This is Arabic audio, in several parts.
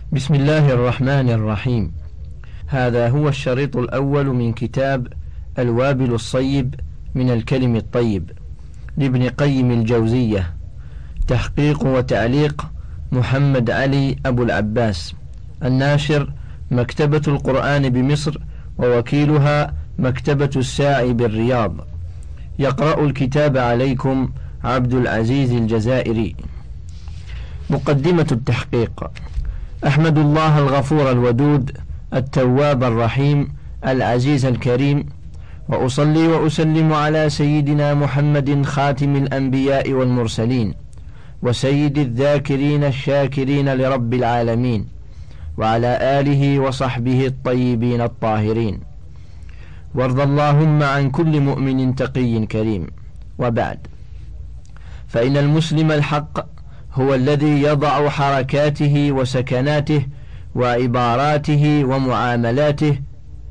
بسم الله الرحمن الرحيم. هذا هو الشريط الأول من كتاب الوابل الصيب من الكلم الطيب لابن قيم الجوزية، تحقيق وتعليق محمد علي أبو العباس، الناشر مكتبة القرآن بمصر، ووكيلها مكتبة الساعي بالرياض. يقرأ الكتاب عليكم عبد العزيز الجزائري. مقدمة التحقيق. أحمد الله الغفور الودود التواب الرحيم العزيز الكريم، وأصلي وأسلم على سيدنا محمد خاتم الأنبياء والمرسلين، وسيد الذاكرين الشاكرين لرب العالمين، وعلى آله وصحبه الطيبين الطاهرين، وارض اللهم عن كل مؤمن تقي كريم. وبعد، فإن المسلم الحق هو الذي يضع حركاته وسكناته وعباراته ومعاملاته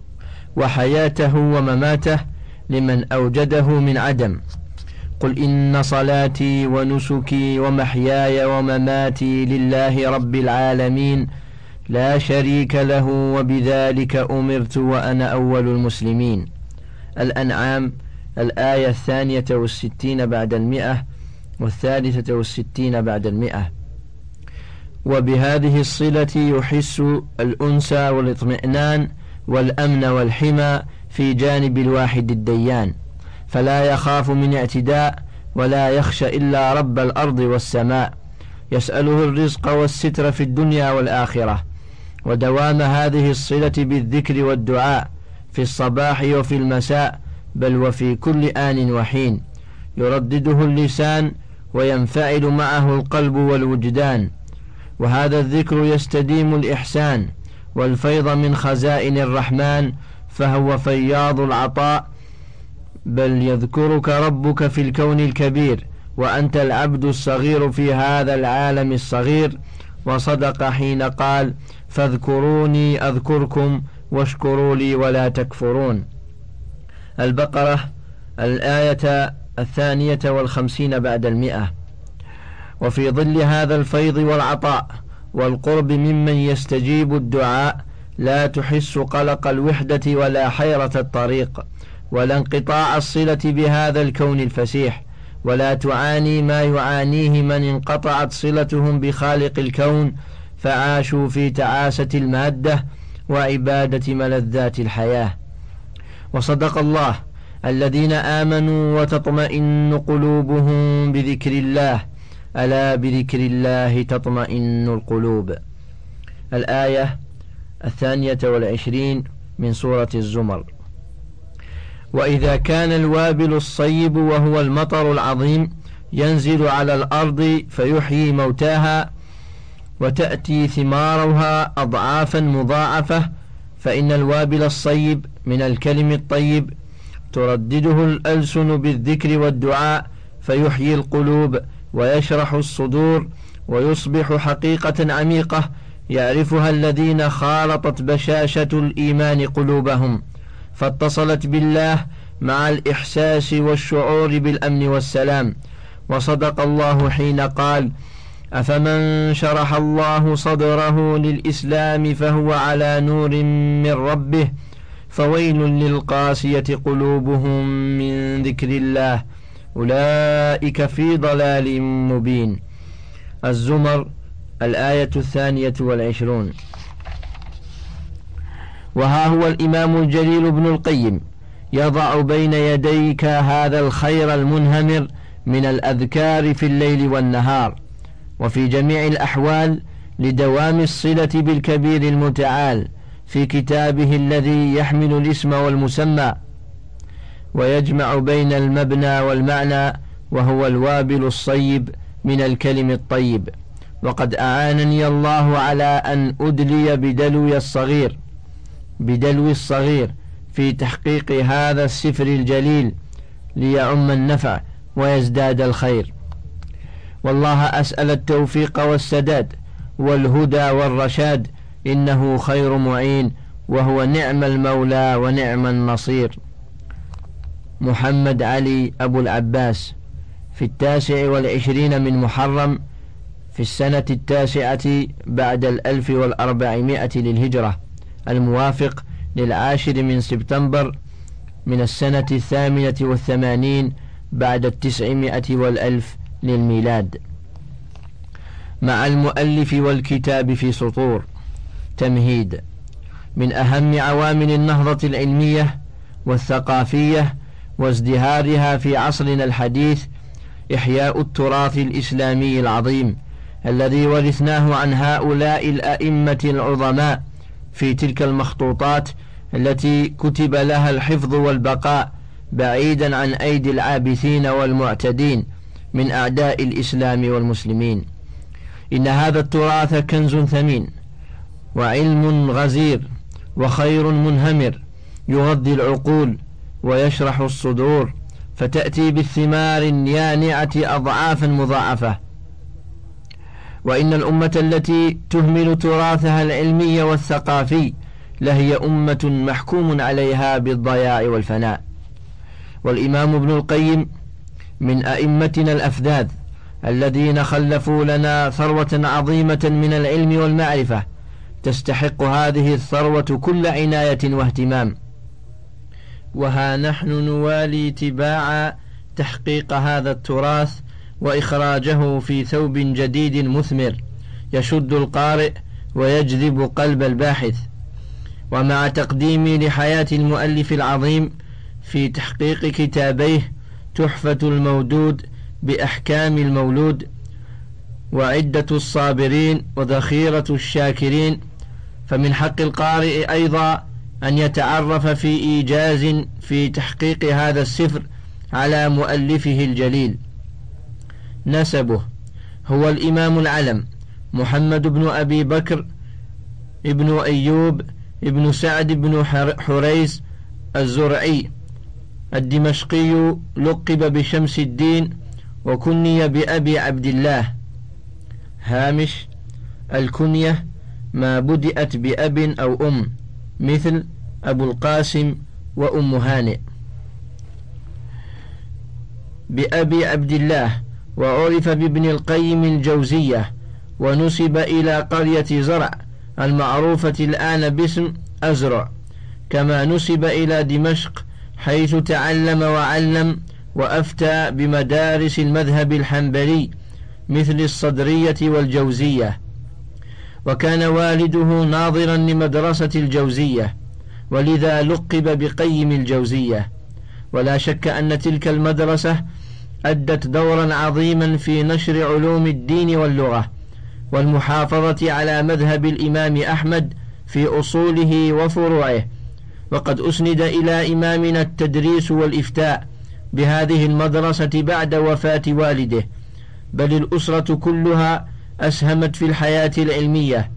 وحياته ومماته لمن أوجده من عدم. قل إن صلاتي ونسكي ومحياي ومماتي لله رب العالمين لا شريك له وبذلك أمرت وأنا أول المسلمين. الأنعام الآية 62 بعد 100 و63 بعد 100. وبهذه الصلة يحس الأنس والاطمئنان والأمن والحمى في جانب الواحد الديان، فلا يخاف من اعتداء ولا يخشى إلا رب الأرض والسماء، يسأله الرزق والستر في الدنيا والآخرة. ودوام هذه الصلة بالذكر والدعاء في الصباح وفي المساء، بل وفي كل آن وحين، يردده اللسان وينفعل معه القلب والوجدان. وهذا الذكر يستديم الإحسان والفيض من خزائن الرحمن، فهو فياض العطاء. بل يذكرك ربك في الكون الكبير وأنت العبد الصغير في هذا العالم الصغير. وصدق حين قال: فاذكروني أذكركم واشكروا لي ولا تكفرون. البقرة الآية 52 بعد 100. وفي ظل هذا الفيض والعطاء والقرب ممن يستجيب الدعاء لا تحس قلق الوحدة ولا حيرة الطريق ولا انقطاع الصلة بهذا الكون الفسيح، ولا تعاني ما يعانيه من انقطعت صلتهم بخالق الكون فعاشوا في تعاسة المادة وعبادة ملذات الحياة. وصدق الله: الذين آمنوا وتطمئن قلوبهم بذكر الله، ألا بذكر الله تطمئن القلوب. الآية 22 من سورة الزمر. وإذا كان الوابل الصيب وهو المطر العظيم ينزل على الأرض فيحيي موتاها وتأتي ثمارها أضعافا مضاعفة، فإن الوابل الصيب من الكلم الطيب تردده الألسن بالذكر والدعاء فيحيي القلوب ويشرح الصدور ويصبح حقيقة عميقة يعرفها الذين خالطت بشاشة الإيمان قلوبهم، فاتصلت بالله مع الإحساس والشعور بالأمن والسلام. وصدق الله حين قال: أفمن شرح الله صدره للإسلام فهو على نور من ربه فويل للقاسية قلوبهم من ذكر الله أولئك في ضلال مبين. الزمر الآية 22. وها هو الإمام الجليل ابن القيم يضع بين يديك هذا الخير المنهمر من الأذكار في الليل والنهار وفي جميع الأحوال لدوام الصلة بالكبير المتعال في كتابه الذي يحمل الاسم والمسمى ويجمع بين المبنى والمعنى، وهو الوابل الصيب من الكلم الطيب. وقد أعانني الله على أن أدلي بدلو الصغير في تحقيق هذا السفر الجليل ليعم النفع ويزداد الخير. والله أسأل التوفيق والسداد والهدى والرشاد، إنه خير معين وهو نعم المولى ونعم النصير. محمد علي أبو العباس، في 29 من محرم في السنة 9 بعد 1400 للهجرة، الموافق 10 من سبتمبر من السنة 88 بعد 900 والألف للميلاد. مع المؤلف والكتاب في سطور. تمهيد. من أهم عوامل النهضة العلمية والثقافية وازدهارها في عصرنا الحديث إحياء التراث الإسلامي العظيم الذي ورثناه عن هؤلاء الأئمة العظماء في تلك المخطوطات التي كتب لها الحفظ والبقاء بعيدا عن أيدي العابثين والمعتدين من أعداء الإسلام والمسلمين. إن هذا التراث كنز ثمين وعلم غزير وخير منهمر يغذي العقول ويشرح الصدور، فتأتي بالثمار يانعة أضعافا مضاعفة. وإن الأمة التي تهمل تراثها العلمي والثقافي لهي أمة محكوم عليها بالضياع والفناء. والإمام ابن القيم من أئمتنا الأفذاذ الذين خلفوا لنا ثروة عظيمة من العلم والمعرفة تستحق هذه الثروة كل عناية واهتمام. وها نحن نوالي تباع تحقيق هذا التراث وإخراجه في ثوب جديد مثمر يشد القارئ ويجذب قلب الباحث. ومع تقديمي لحياة المؤلف العظيم في تحقيق كتابيه تحفة المودود بأحكام المولود وعدة الصابرين وذخيرة الشاكرين، فمن حق القارئ أيضا أن يتعرف في إيجاز في تحقيق هذا السفر على مؤلفه الجليل. نسبه: هو الإمام العلم محمد بن أبي بكر ابن أيوب ابن سعد بن حريز الزرعي الدمشقي، لقب بشمس الدين وكني بأبي عبد الله. هامش: الكنية ما بدأت بأب أو أم، مثل أبو القاسم وأم هانئ. بأبي عبد الله، وعرف بابن القيم الجوزية، ونسب إلى قرية زرع المعروفة الآن باسم أزرع، كما نسب إلى دمشق حيث تعلم وعلم وأفتى بمدارس المذهب الحنبلي مثل الصدرية والجوزية. وكان والده ناظرا لمدرسة الجوزية، ولذا لقب بقيم الجوزية. ولا شك أن تلك المدرسة أدت دورا عظيما في نشر علوم الدين واللغة والمحافظة على مذهب الإمام أحمد في أصوله وفروعه. وقد أسند إلى إمامنا التدريس والإفتاء بهذه المدرسة بعد وفاة والده، بل الأسرة كلها أسهمت في الحياة العلمية.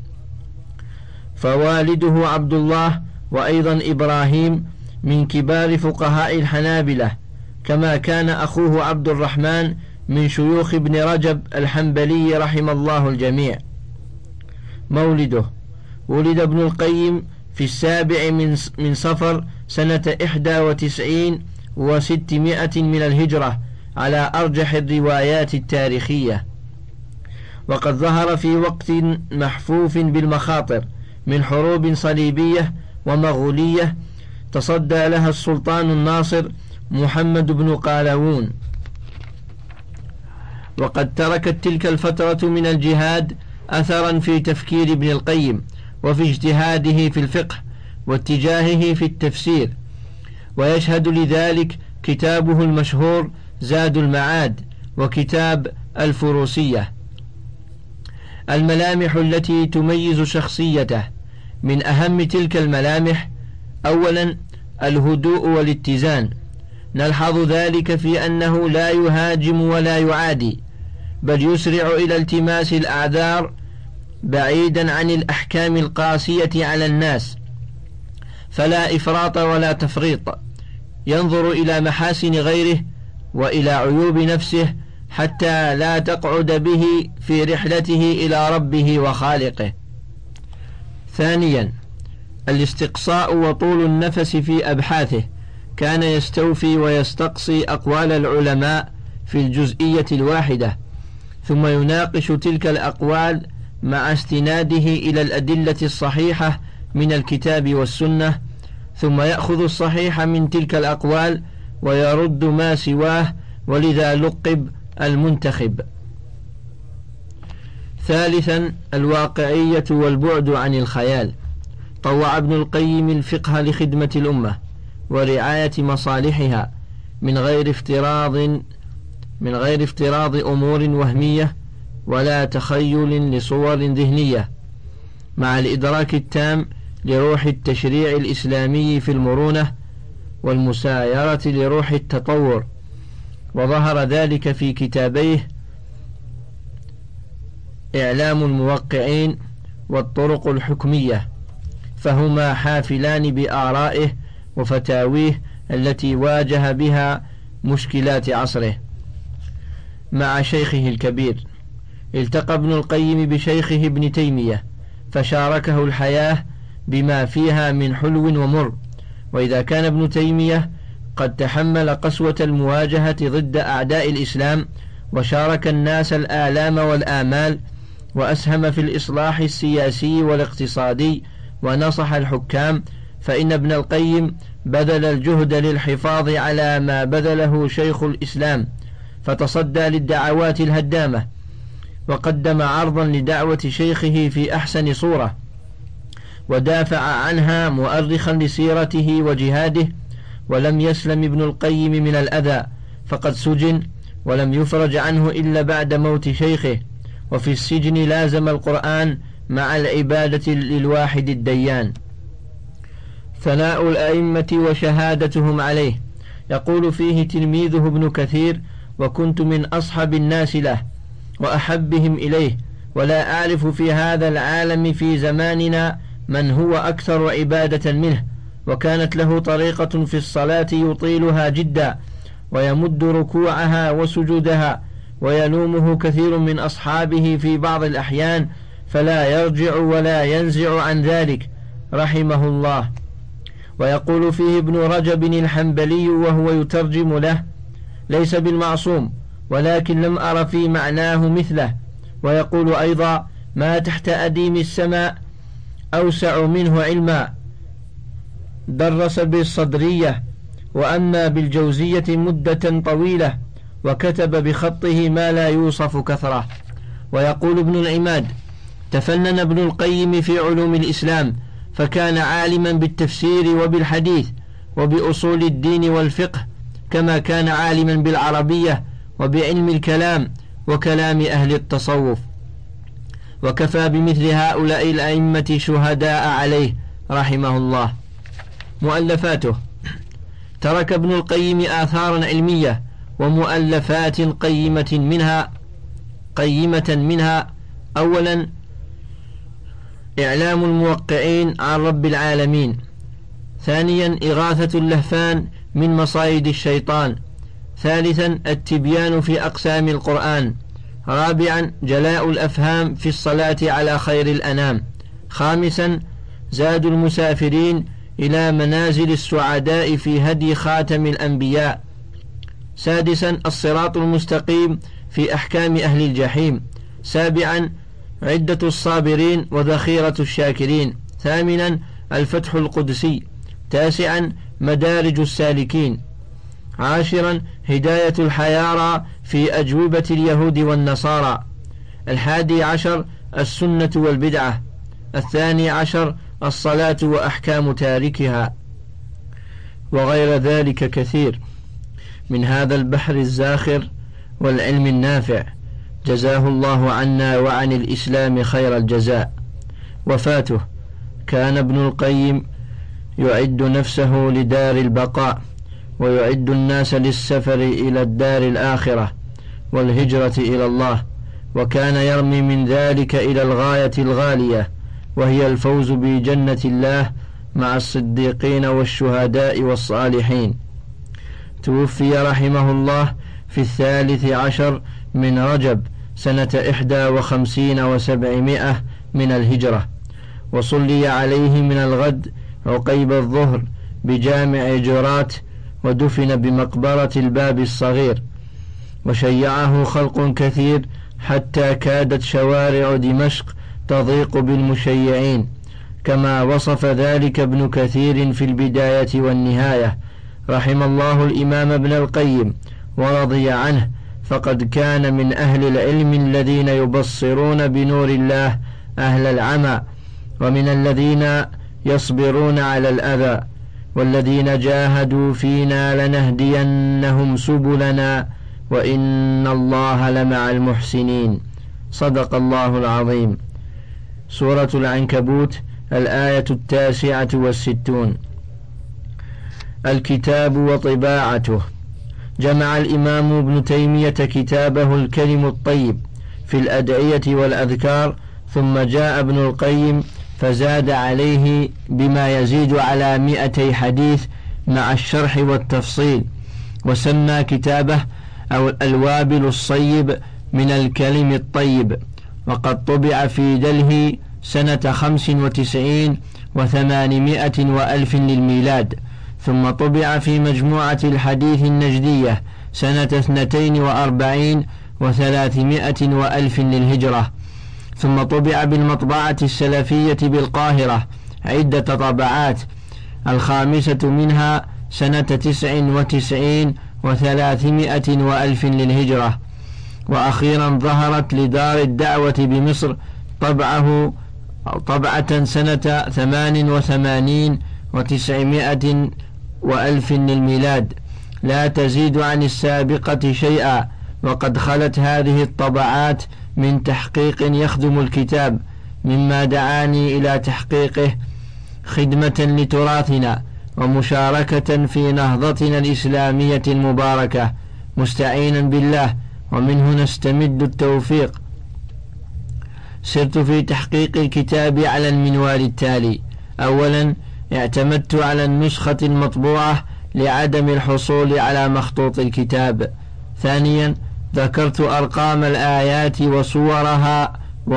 فوالده عبد الله وأيضا إبراهيم من كبار فقهاء الحنابلة، كما كان أخوه عبد الرحمن من شيوخ ابن رجب الحنبلي رحم الله الجميع. مولده: ولد ابن القيم في 7 من صفر سنة 91 و600 من الهجرة على أرجح الروايات التاريخية، وقد ظهر في وقت محفوف بالمخاطر من حروب صليبية ومغولية تصدى لها السلطان الناصر محمد بن قلاوون. وقد تركت تلك الفترة من الجهاد أثرا في تفكير ابن القيم وفي اجتهاده في الفقه واتجاهه في التفسير، ويشهد لذلك كتابه المشهور زاد المعاد وكتاب الفروسية. الملامح التي تميز شخصيته: من أهم تلك الملامح أولا الهدوء والاتزان، نلحظ ذلك في أنه لا يهاجم ولا يعادي، بل يسرع إلى التماس الأعذار بعيدا عن الأحكام القاسية على الناس، فلا إفراط ولا تفريط، ينظر إلى محاسن غيره وإلى عيوب نفسه حتى لا تقعد به في رحلته إلى ربه وخالقه. ثانيا الاستقصاء وطول النفس في أبحاثه، كان يستوفي ويستقصي أقوال العلماء في الجزئية الواحدة، ثم يناقش تلك الأقوال مع استناده إلى الأدلة الصحيحة من الكتاب والسنة، ثم يأخذ الصحيح من تلك الأقوال ويرد ما سواه، ولذا لقب المنتخب. ثالثا الواقعية والبعد عن الخيال. طوع ابن القيم الفقه لخدمة الأمة ورعاية مصالحها من غير افتراض أمور وهمية ولا تخيل لصور ذهنية، مع الإدراك التام لروح التشريع الإسلامي في المرونة والمسايرة لروح التطور. وظهر ذلك في كتابيه إعلام الموقعين والطرق الحكمية، فهما حافلان بآرائه وفتاويه التي واجه بها مشكلات عصره. مع شيخه الكبير التقى ابن القيم بشيخه ابن تيمية فشاركه الحياة بما فيها من حلو ومر. وإذا كان ابن تيمية قد تحمل قسوة المواجهة ضد أعداء الإسلام وشارك الناس الآلام والآمال وأسهم في الإصلاح السياسي والاقتصادي ونصح الحكام، فإن ابن القيم بذل الجهد للحفاظ على ما بذله شيخ الإسلام، فتصدى للدعوات الهدامة وقدم عرضا لدعوة شيخه في أحسن صورة، ودافع عنها مؤرخا لسيرته وجهاده. ولم يسلم ابن القيم من الأذى، فقد سجن ولم يفرج عنه إلا بعد موت شيخه، وفي السجن لازم القرآن مع العبادة للواحد الديان. ثناء الأئمة وشهادتهم عليه. يقول فيه تلميذه ابن كثير: وكنت من أصحب الناس له وأحبهم إليه، ولا أعرف في هذا العالم في زماننا من هو أكثر عبادة منه. وكانت له طريقة في الصلاة يطيلها جدا ويمد ركوعها وسجودها، ويلومه كثير من أصحابه في بعض الأحيان فلا يرجع ولا ينزع عن ذلك رحمه الله. ويقول فيه ابن رجب الحنبلي وهو يترجم له: ليس بالمعصوم، ولكن لم أر في معناه مثله. ويقول أيضا: ما تحت أديم السماء أوسع منه علما، درس بالصدرية، وأما بالجوزية مدة طويلة، وكتب بخطه ما لا يوصف كثرة. ويقول ابن العماد: تفنن ابن القيم في علوم الإسلام، فكان عالما بالتفسير وبالحديث وبأصول الدين والفقه، كما كان عالما بالعربية وبعلم الكلام وكلام أهل التصوف. وكفى بمثل هؤلاء الأئمة شهداء عليه رحمه الله. مؤلفاته: ترك ابن القيم آثارا علمية ومؤلفات قيمة منها: أولا إعلام الموقعين عن رب العالمين، ثانيا إغاثة اللهفان من مصايد الشيطان، ثالثا التبيان في أقسام القرآن، رابعا جلاء الأفهام في الصلاة على خير الأنام، خامسا زاد المسافرين إلى منازل السعداء في هدي خاتم الأنبياء، سادسا الصراط المستقيم في أحكام أهل الجحيم، سابعا عدة الصابرين وذخيرة الشاكرين، ثامنا الفتح القدسي، تاسعا مدارج السالكين، عاشرا هداية الحيارى في أجوبة اليهود والنصارى، 11 السنة والبدعة، 12 الصلاة وأحكام تاركها، وغير ذلك كثير من هذا البحر الزاخر والعلم النافع، جزاه الله عنا وعن الإسلام خير الجزاء. وفاته: كان ابن القيم يعد نفسه لدار البقاء، ويعد الناس للسفر إلى الدار الآخرة والهجرة إلى الله، وكان يرمي من ذلك إلى الغاية الغالية، وهي الفوز بجنة الله مع الصديقين والشهداء والصالحين. توفي رحمه الله في 13 من رجب سنة 51 و700 من الهجرة، وصلي عليه من الغد عقيب الظهر بجامع جرات، ودفن بمقبرة الباب الصغير، وشيعه خلق كثير حتى كادت شوارع دمشق تضيق بالمشيعين، كما وصف ذلك ابن كثير في البداية والنهاية رحم الله الإمام ابن القيم ورضي عنه، فقد كان من أهل العلم الذين يبصرون بنور الله أهل العمى، ومن الذين يصبرون على الأذى، والذين جاهدوا فينا لنهدينهم سبلنا وإن الله لمع المحسنين. صدق الله العظيم. سورة العنكبوت، الآية 69. الكتاب وطباعته. جمع الإمام ابن تيمية كتابه الكلم الطيب في الأدعية والأذكار، ثم جاء ابن القيم فزاد عليه بما يزيد على 200 حديث مع الشرح والتفصيل، وسمى كتابه أو الوابل الصيب من الكلم الطيب، وقد طبع في دلهي سنة 95 و800 وألف للميلاد، ثم طبع في مجموعة الحديث النجدية سنة 42 و300 وألف للهجرة، ثم طبع بالمطبعة السلفية بالقاهرة عدة طبعات، الخامسة منها سنة 99 و300 وألف للهجرة، وأخيرا ظهرت لدار الدعوة بمصر طبعة سنة 88 و900 وألف للميلاد، لا تزيد عن السابقة شيئا، وقد خلت هذه الطبعات من تحقيق يخدم الكتاب، مما دعاني إلى تحقيقه خدمة لتراثنا ومشاركة في نهضتنا الإسلامية المباركة، مستعينا بالله ومنه نستمد التوفيق. سرت في تحقيق الكتاب على المنوال التالي: أولا، اعتمدت على النسخة المطبوعة لعدم الحصول على مخطوط الكتاب. ثانيا، ذكرت أرقام الآيات وصورها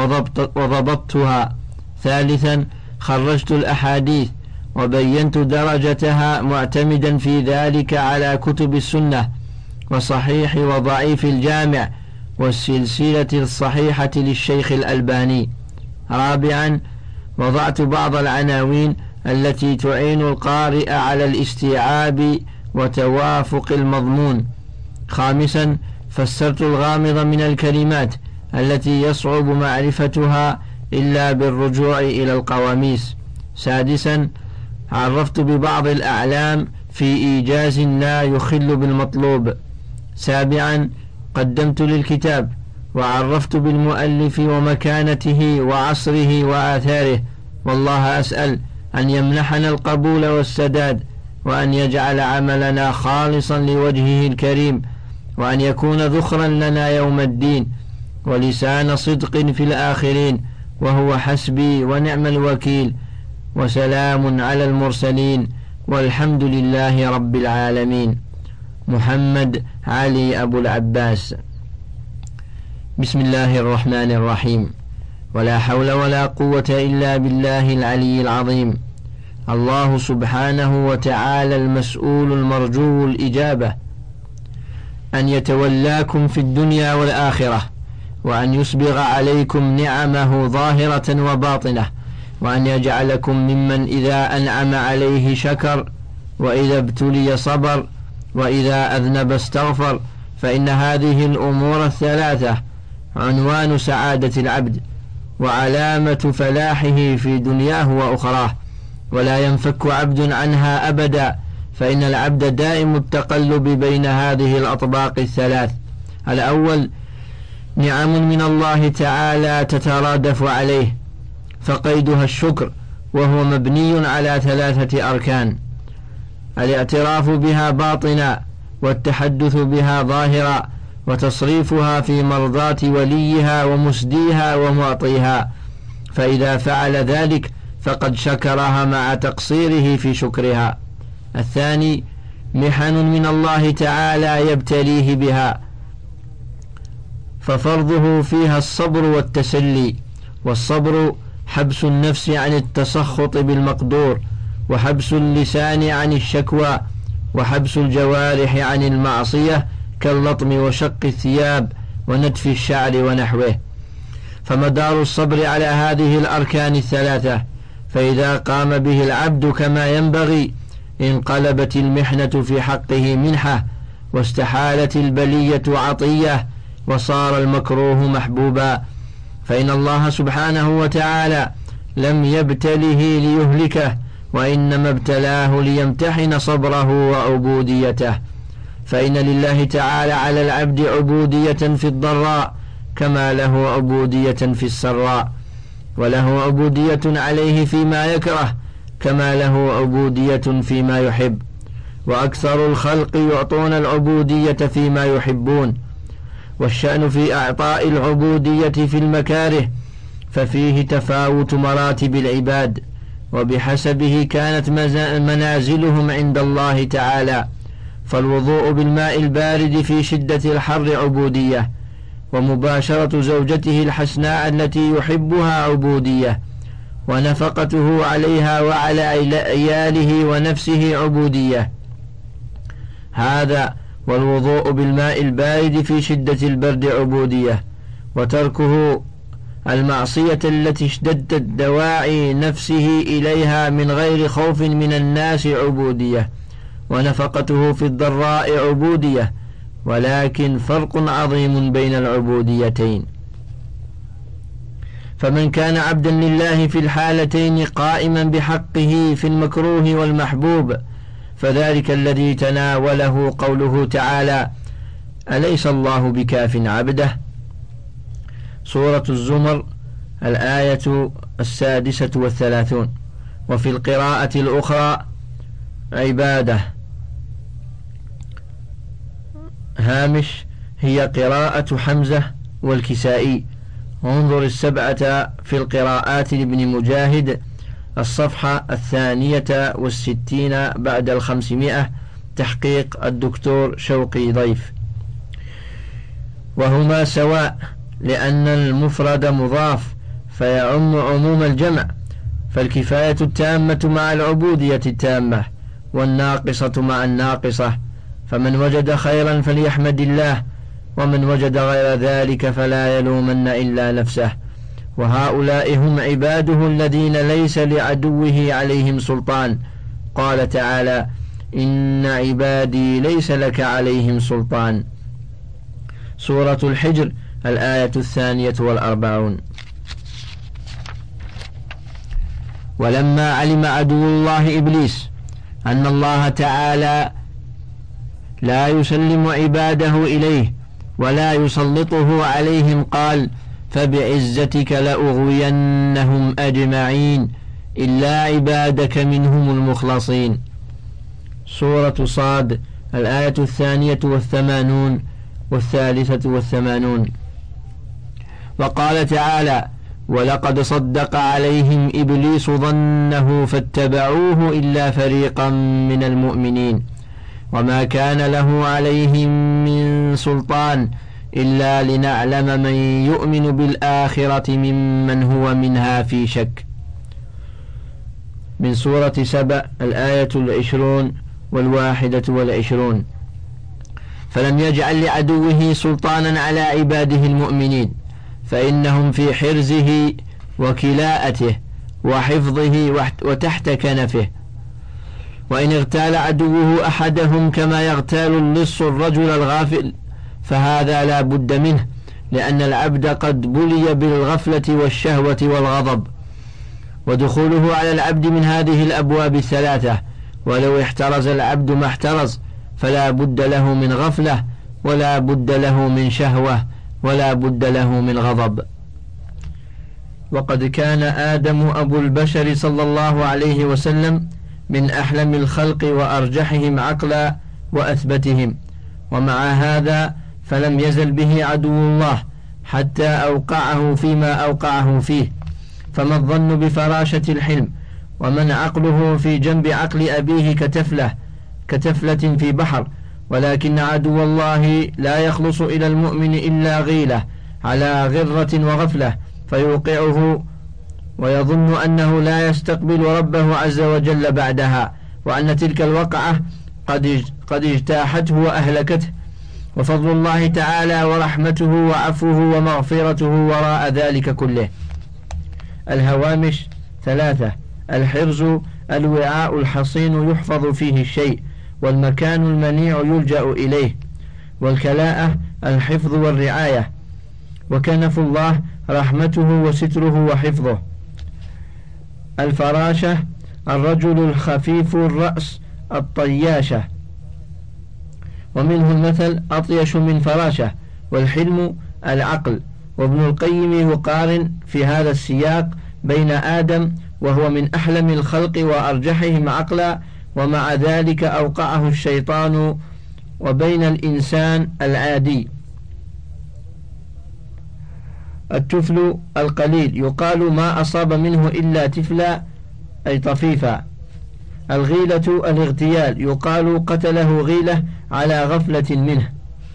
وضبطتها. ثالثا، خرجت الأحاديث وبينت درجتها معتمدا في ذلك على كتب السنة وصحيح وضعيف الجامع والسلسلة الصحيحة للشيخ الألباني. رابعا، وضعت بعض العناوين التي تعين القارئ على الاستيعاب وتوافق المضمون. خامسا، فسرت الغامض من الكلمات التي يصعب معرفتها إلا بالرجوع إلى القواميس. سادسا، عرفت ببعض الأعلام في إيجاز لا يخل بالمطلوب. سابعا، قدمت للكتاب وعرفت بالمؤلف ومكانته وعصره وآثاره، والله أسأل أن يمنحنا القبول والسداد، وأن يجعل عملنا خالصا لوجهه الكريم، وأن يكون ذخرا لنا يوم الدين ولسان صدق في الآخرين، وهو حسبي ونعم الوكيل. وسلام على المرسلين والحمد لله رب العالمين. محمد علي أبو العباس. بسم الله الرحمن الرحيم. ولا حول ولا قوة إلا بالله العلي العظيم. الله سبحانه وتعالى المسؤول المرجو الإجابة أن يتولاكم في الدنيا والآخرة، وأن يسبغ عليكم نعمه ظاهرة وباطنة، وأن يجعلكم ممن إذا أنعم عليه شكر، وإذا ابتلي صبر، وإذا أذنب استغفر، فإن هذه الأمور الثلاثة عنوان سعادة العبد وعلامة فلاحه في دنياه وأخراه، ولا ينفك عبد عنها أبدا، فإن العبد دائم التقلب بين هذه الأطباق الثلاث. الأول، نعم من الله تعالى تترادف عليه، فقيدها الشكر، وهو مبني على 3 أركان: الاعتراف بها باطنا، والتحدث بها ظاهرا، وتصريفها في مرضاة وليها ومسديها ومعطيها، فإذا فعل ذلك فقد شكرها مع تقصيره في شكرها. الثاني، محن من الله تعالى يبتليه بها، ففرضه فيها الصبر والتسلي، والصبر حبس النفس عن التسخط بالمقدور، وحبس اللسان عن الشكوى، وحبس الجوارح عن المعصية كاللطم وشق الثياب ونتف الشعر ونحوه. فمدار الصبر على هذه الأركان الثلاثة، فإذا قام به العبد كما ينبغي انقلبت المحنة في حقه منحة، واستحالت البلية عطية، وصار المكروه محبوبا. فإن الله سبحانه وتعالى لم يبتله ليهلكه، وإنما ابتلاه ليمتحن صبره وعبوديته. فإن لله تعالى على العبد عبودية في الضراء كما له عبودية في السراء، وله عبودية عليه فيما يكره كما له عبودية فيما يحب. وأكثر الخلق يعطون العبودية فيما يحبون. والشأن في إعطاء العبودية في المكاره، ففيه تفاوت مراتب العباد، وبحسبه كانت منازلهم عند الله تعالى. فالوضوء بالماء البارد في شدة الحر عبودية، ومباشرة زوجته الحسناء التي يحبها عبودية، ونفقته عليها وعلى عياله ونفسه عبودية. هذا والوضوء بالماء البارد في شدة البرد عبودية، وتركه المعصية التي اشتدت دواعي نفسه إليها من غير خوف من الناس عبودية، ونفقته في الضراء عبودية، ولكن فرق عظيم بين العبوديتين. فمن كان عبدا لله في الحالتين قائما بحقه في المكروه والمحبوب، فذلك الذي تناوله قوله تعالى: أليس الله بكاف عبده؟ سورة الزمر الآية 36. وفي القراءة الأخرى عبادة هامش هي قراءة حمزة والكسائي. انظر 7 في القراءات لابن مجاهد الصفحة 62 بعد 500، تحقيق الدكتور شوقي ضيف. وهما سواء، لأن المفرد مضاف فيعم عموم الجمع، فالكفاية التامة مع العبودية التامة، والناقصة مع الناقصة. فمن وجد خيرا فليحمد الله، ومن وجد غير ذلك فلا يلومن إلا نفسه. وهؤلاء هم عباده الذين ليس لعدوه عليهم سلطان. قال تعالى: إن عبادي ليس لك عليهم سلطان. سورة الحجر الآية 42. ولما علم عدو الله إبليس أن الله تعالى لا يسلم عباده إليه ولا يسلطه عليهم، قال: فبعزتك لأغوينهم أجمعين إلا عبادك منهم المخلصين. سورة صاد الآية 82 و83. وقال تعالى: ولقد صدق عليهم إبليس ظنه فاتبعوه إلا فريقا من المؤمنين وما كان له عليهم من سلطان إلا لنعلم من يؤمن بالآخرة ممن هو منها في شك. من سورة سبأ الآية 20 و21. فلم يجعل لعدوه سلطانا على عباده المؤمنين، فإنهم في حرزه وكلاءته وحفظه وتحت كنفه. وإن اغتال عدوه أحدهم كما يغتال اللص الرجل الغافل فهذا لا بد منه، لأن العبد قد بلي بالغفلة والشهوة والغضب، ودخوله على العبد من هذه الأبواب الثلاثة. ولو احترز العبد ما احترز، فلا بد له من غفلة، ولا بد له من شهوة، ولا بد له من غضب. وقد كان آدم أبو البشر صلى الله عليه وسلم من أحلم الخلق وأرجحهم عقلا وأثبتهم، ومع هذا فلم يزل به عدو الله حتى أوقعه فيما أوقعه فيه. فما الظن بفراشة الحلم، ومن عقله في جنب عقل أبيه كتفلة في بحر. ولكن عدو الله لا يخلص إلى المؤمن إلا غيلة على غرة وغفلة، فيوقعه ويظن أنه لا يستقبل ربه عز وجل بعدها، وأن تلك الوقعة قد اجتاحته وأهلكته. وفضل الله تعالى ورحمته وعفوه ومغفرته وراء ذلك كله. الهوامش 3. الحرز الوعاء الحصين يحفظ فيه الشيء، والمكان المنيع يلجأ إليه. والكلاءة الحفظ والرعاية. وكنف الله رحمته وستره وحفظه. الفراشة الرجل الخفيف الرأس الطياشة، ومنه المثل أطيش من فراشة. والحلم العقل. وابن القيم يقارن في هذا السياق بين آدم وهو من أحلم الخلق وأرجحهم عقلا، ومع ذلك أوقعه الشيطان، وبين الإنسان العادي. التفل القليل يقال ما أصاب منه إلا تفلا أي طفيفا. الغيلة الاغتيال يقال قتله غيلة على غفلة منه.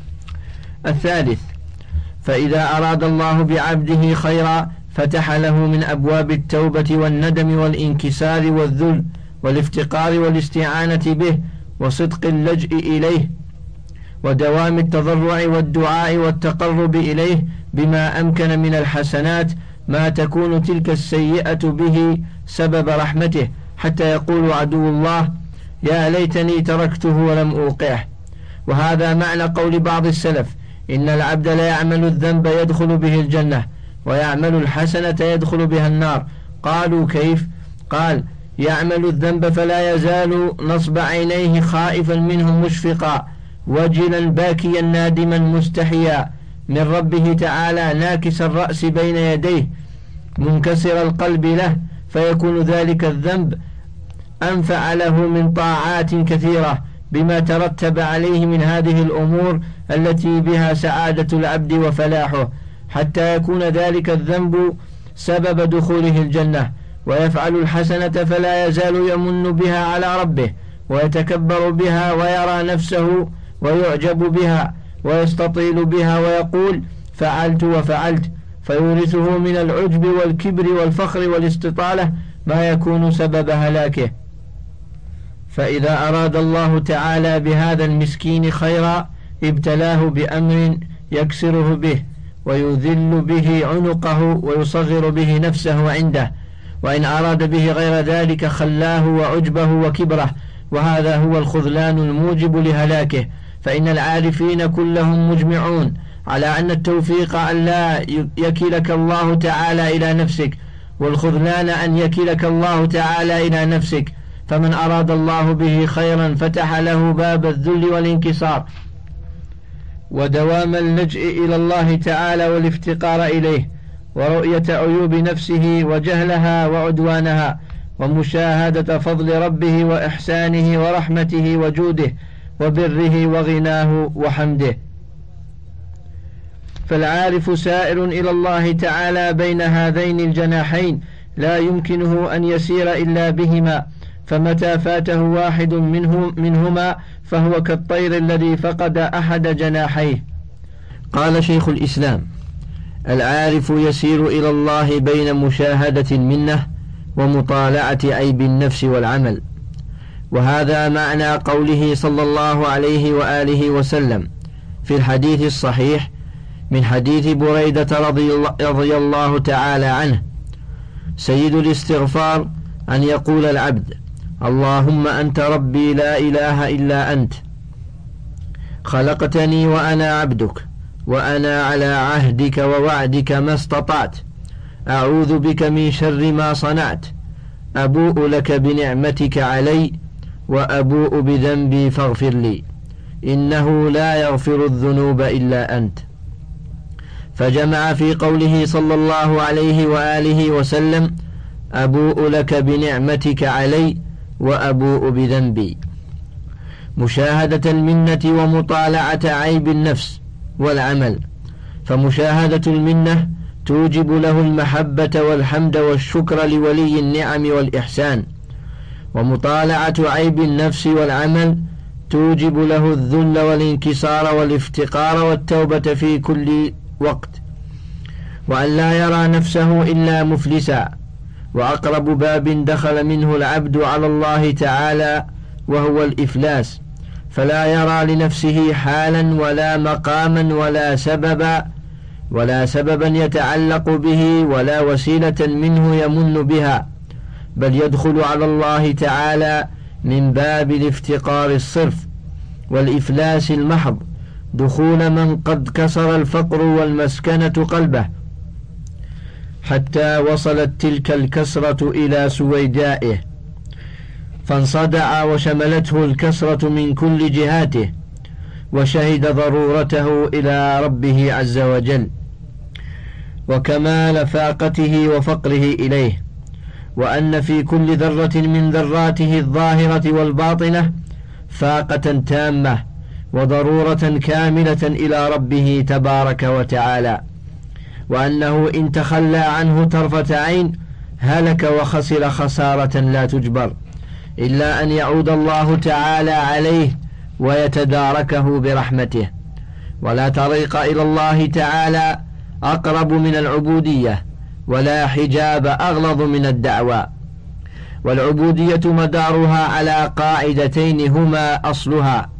الثالث فإذا أراد الله بعبده خيرا فتح له من أبواب التوبة والندم والانكسار والذل والافتقار والاستعانة به وصدق اللجء إليه ودوام التضرع والدعاء والتقرب إليه بما أمكن من الحسنات ما تكون تلك السيئة به سبب رحمته، حتى يقول عدو الله يا ليتني تركته ولم أوقعه. وهذا معنى قول بعض السلف إن العبد لا يعمل الذنب يدخل به الجنة ويعمل الحسنة يدخل بها النار. قالوا كيف؟ قال يعمل الذنب فلا يزال نصب عينيه خائفا منه مشفقا وجلا باكيا نادما مستحيا من ربه تعالى ناكس الرأس بين يديه منكسر القلب له، فيكون ذلك الذنب أنفع له من طاعات كثيرة بما ترتب عليه من هذه الأمور التي بها سعادة العبد وفلاحه، حتى يكون ذلك الذنب سبب دخوله الجنة. ويفعل الحسنة فلا يزال يمن بها على ربه ويتكبر بها ويرى نفسه ويعجب بها ويستطيل بها ويقول فعلت وفعلت، فيورثه من العجب والكبر والفخر والاستطالة ما يكون سبب هلاكه. فإذا أراد الله تعالى بهذا المسكين خيرا ابتلاه بأمر يكسره به ويذل به عنقه ويصغر به نفسه عنده، وإن أراد به غير ذلك خلاه وعجبه وكبره، وهذا هو الخذلان الموجب لهلاكه. فإن العارفين كلهم مجمعون على أن التوفيق أن لا يكلك الله تعالى إلى نفسك، والخذلان أن يكلك الله تعالى إلى نفسك. فمن أراد الله به خيرا فتح له باب الذل والانكسار ودوام اللجء إلى الله تعالى والافتقار إليه ورؤية عيوب نفسه وجهلها وعدوانها ومشاهدة فضل ربه وإحسانه ورحمته وجوده وبره وغناه وحمده. فالعارف سائر إلى الله تعالى بين هذين الجناحين لا يمكنه أن يسير إلا بهما، فمتى فاته واحد منهما فهو كالطير الذي فقد أحد جناحيه. قال شيخ الإسلام العارف يسير إلى الله بين مشاهدة المنة ومطالعة عيب النفس والعمل، وهذا معنى قوله صلى الله عليه وآله وسلم في الحديث الصحيح من حديث بريدة رضي الله تعالى عنه: سيد الاستغفار أن يقول العبد اللهم أنت ربي لا إله إلا أنت، خلقتني وأنا عبدك، وأنا على عهدك ووعدك ما استطعت، أعوذ بك من شر ما صنعت، أبوء لك بنعمتك علي وأبوء بذنبي فاغفر لي، إنه لا يغفر الذنوب إلا أنت. فجمع في قوله صلى الله عليه وآله وسلم أبوء لك بنعمتك علي وأبوء بذنبي، مشاهدة المنة ومطالعة عيب النفس والعمل. فمشاهدة المنة توجب له المحبة والحمد والشكر لولي النعم والإحسان، ومطالعة عيب النفس والعمل توجب له الذل والانكسار والافتقار والتوبة في كل وقت، وأن لا يرى نفسه إلا مفلسا. وأقرب باب دخل منه العبد على الله تعالى وهو الإفلاس، فلا يرى لنفسه حالا ولا مقاما ولا سببا يتعلق به ولا وسيلة منه يمن بها، بل يدخل على الله تعالى من باب الافتقار الصرف والإفلاس المحض، دخول من قد كسر الفقر والمسكنة قلبه حتى وصلت تلك الكسرة إلى سويدائه، فانصدع وشملته الكسرة من كل جهاته، وشهد ضرورته إلى ربه عز وجل وكمال فاقته وفقره إليه، وأن في كل ذرة من ذراته الظاهرة والباطنة فاقة تامة وضرورة كاملة إلى ربه تبارك وتعالى، وأنه إن تخلى عنه طرفة عين هلك وخسر خسارة لا تجبر، إلا أن يعود الله تعالى عليه ويتداركه برحمته. ولا طريق إلى الله تعالى أقرب من العبودية، ولا حجاب أغلظ من الدعوى. والعبودية مدارها على قاعدتين هما أصلها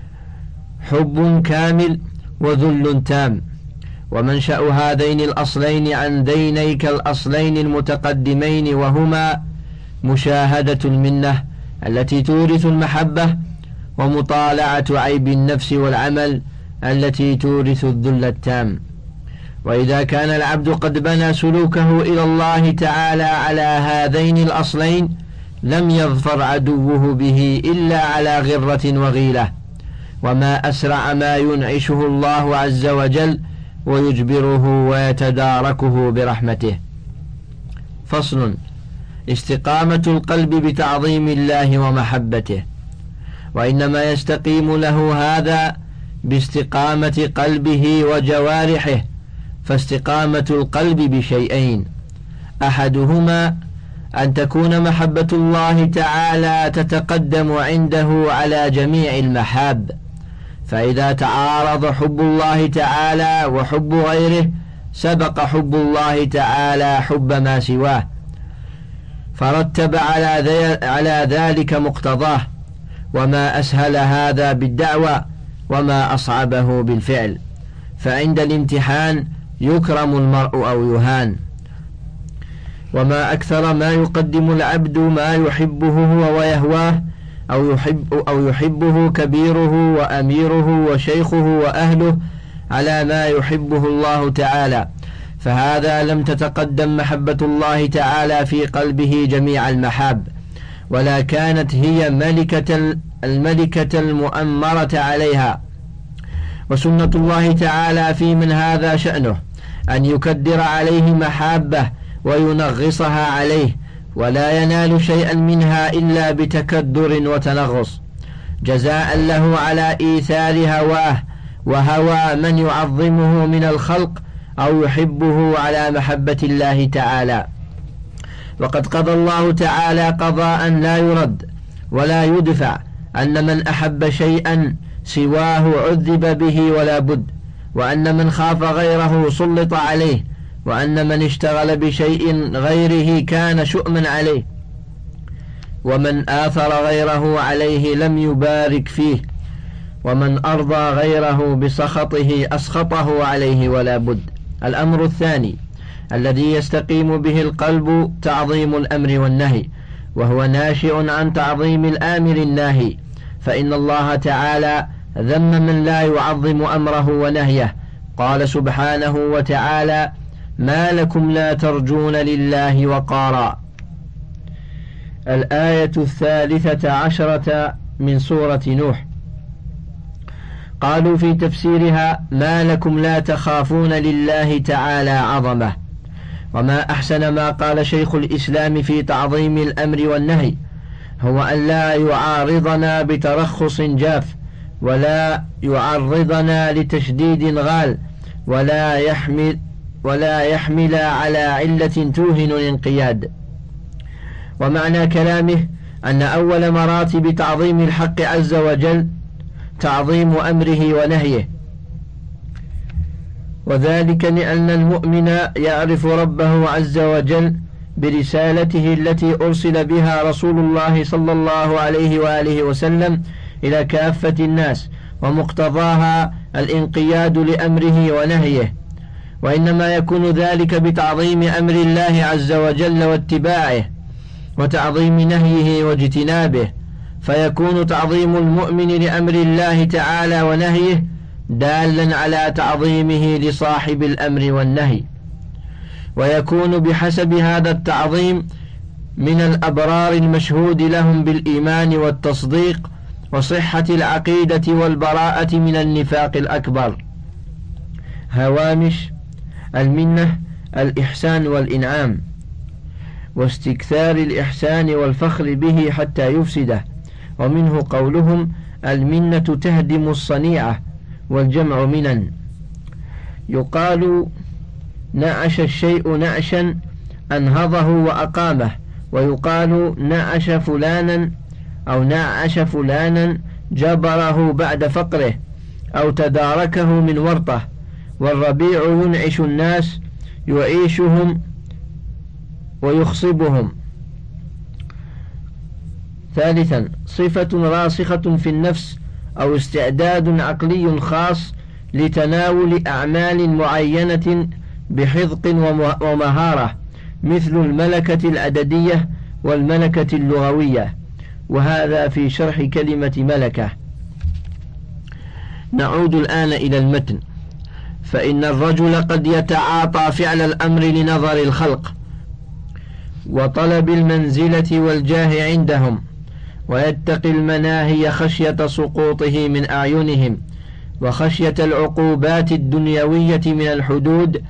حب كامل وذل تام، ومنشأ هذين الأصلين عن دينيك الأصلين المتقدمين، وهما مشاهدة المنة التي تورث المحبة، ومطالعة عيب النفس والعمل التي تورث الذل التام. وإذا كان العبد قد بنى سلوكه إلى الله تعالى على هذين الأصلين لم يظفر عدوه به إلا على غرة وغيلة، وما أسرع ما ينعشه الله عز وجل ويجبره ويتداركه برحمته. فصل: استقامة القلب بتعظيم الله ومحبته. وإنما يستقيم له هذا باستقامة قلبه وجوارحه، فاستقامة القلب بشيئين: أحدهما أن تكون محبة الله تعالى تتقدم عنده على جميع المحاب، فإذا تعارض حب الله تعالى وحب غيره سبق حب الله تعالى حب ما سواه، فرتب على ذلك مقتضاه، وما أسهل هذا بالدعوة وما أصعبه بالفعل. فعند الامتحان يكرم المرء أو يهان، وما أكثر ما يقدم العبد ما يحبه هو ويهواه، أو يحبه كبيره وأميره وشيخه وأهله على ما يحبه الله تعالى، فهذا لم تتقدم محبة الله تعالى في قلبه جميع المحاب، ولا كانت هي الملكة المؤمرة عليها. وسنة الله تعالى في من هذا شأنه أن يكدر عليه محابة وينغصها عليه، ولا ينال شيئا منها إلا بتكدر وتنغص، جزاء له على إيثار هواه وهوى من يعظمه من الخلق أو يحبه على محبة الله تعالى. وقد قضى الله تعالى قضاء لا يرد ولا يدفع أن من أحب شيئا سواه عذب به ولا بد، وأن من خاف غيره سلط عليه، وأن من اشتغل بشيء غيره كان شؤما عليه، ومن آثر غيره عليه لم يبارك فيه، ومن أرضى غيره بسخطه أسخطه عليه ولا بد. الأمر الثاني الذي يستقيم به القلب تعظيم الأمر والنهي، وهو ناشئ عن تعظيم الآمر الناهي، فإن الله تعالى ذم من لا يعظم أمره ونهيه. قال سبحانه وتعالى: ما لكم لا ترجون لله وقارا. الآية 13 من سورة نوح. قالوا في تفسيرها: ما لكم لا تخافون لله تعالى عظمه. وما أحسن ما قال شيخ الإسلام في تعظيم الأمر والنهي، هو أن لا يعارضنا بترخص جاف، ولا يعرضنا لتشديد غال، ولا يحمل على علة توهن الانقياد. ومعنى كلامه أن أول مراتب تعظيم الحق عز وجل تعظيم أمره ونهيه، وذلك لأن المؤمن يعرف ربه عز وجل برسالته التي أرسل بها رسول الله صلى الله عليه وآله وسلم إلى كافة الناس، ومقتضاها الانقياد لأمره ونهيه، وإنما يكون ذلك بتعظيم أمر الله عز وجل واتباعه، وتعظيم نهيه واجتنابه، فيكون تعظيم المؤمن لأمر الله تعالى ونهيه دالا على تعظيمه لصاحب الأمر والنهي، ويكون بحسب هذا التعظيم من الأبرار المشهود لهم بالإيمان والتصديق وصحة العقيدة والبراءة من النفاق الأكبر. هوامش المنة: الإحسان والإنعام، واستكثار الإحسان والفخر به حتى يفسده، ومنه قولهم: المنة تهدم الصنيعة، والجمع منن. يقال: نعش الشيء نعشا أنهضه وأقامه، ويقال: نعش فلانا أو نعش فلانا جبره بعد فقره أو تداركه من ورطه. والربيع ينعش الناس، يعيشهم ويخصبهم. ثالثا: صفة راسخة في النفس أو استعداد عقلي خاص لتناول أعمال معينة بحذق ومهارة، مثل الملكة العددية والملكة اللغوية، وهذا في شرح كلمة ملكة. نعود الآن إلى المتن. فإن الرجل قد يتعاطى فعل الأمر لنظر الخلق وطلب المنزلة والجاه عندهم، ويتقي المناهي خشية سقوطه من أعينهم، وخشية العقوبات الدنيوية من الحدود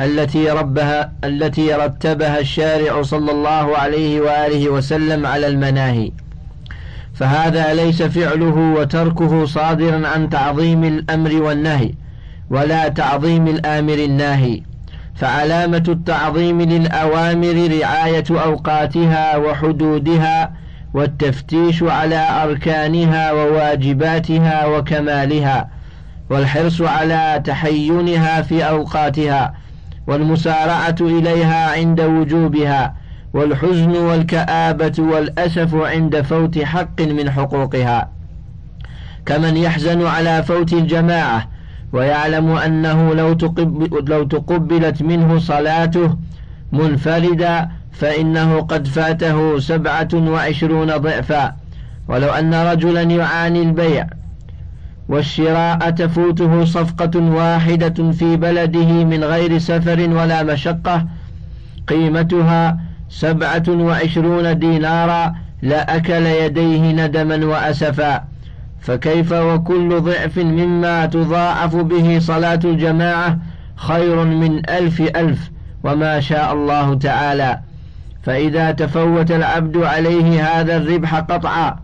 التي رتبها الشارع صلى الله عليه وآله وسلم على المناهي. فهذا ليس فعله وتركه صادرا عن تعظيم الأمر والنهي، ولا تعظيم الآمر الناهي. فعلامة التعظيم للأوامر رعاية أوقاتها وحدودها، والتفتيش على أركانها وواجباتها وكمالها، والحرص على تحينها في أوقاتها، والمسارعة إليها عند وجوبها، والحزن والكآبة والأسف عند فوت حق من حقوقها، كمن يحزن على فوت الجماعة ويعلم أنه لو تقبلت منه صلاته منفردا فإنه قد فاته 27 ضعفا. ولو أن رجلا يعاني البيع والشراء تفوته صفقة واحدة في بلده من غير سفر ولا مشقة قيمتها 27 دينارا لأكل يديه ندما وأسفا، فكيف وكل ضعف مما تضاعف به صلاة الجماعة خير من 1000 وما شاء الله تعالى. فإذا تفوت العبد عليه هذا الربح قطعا.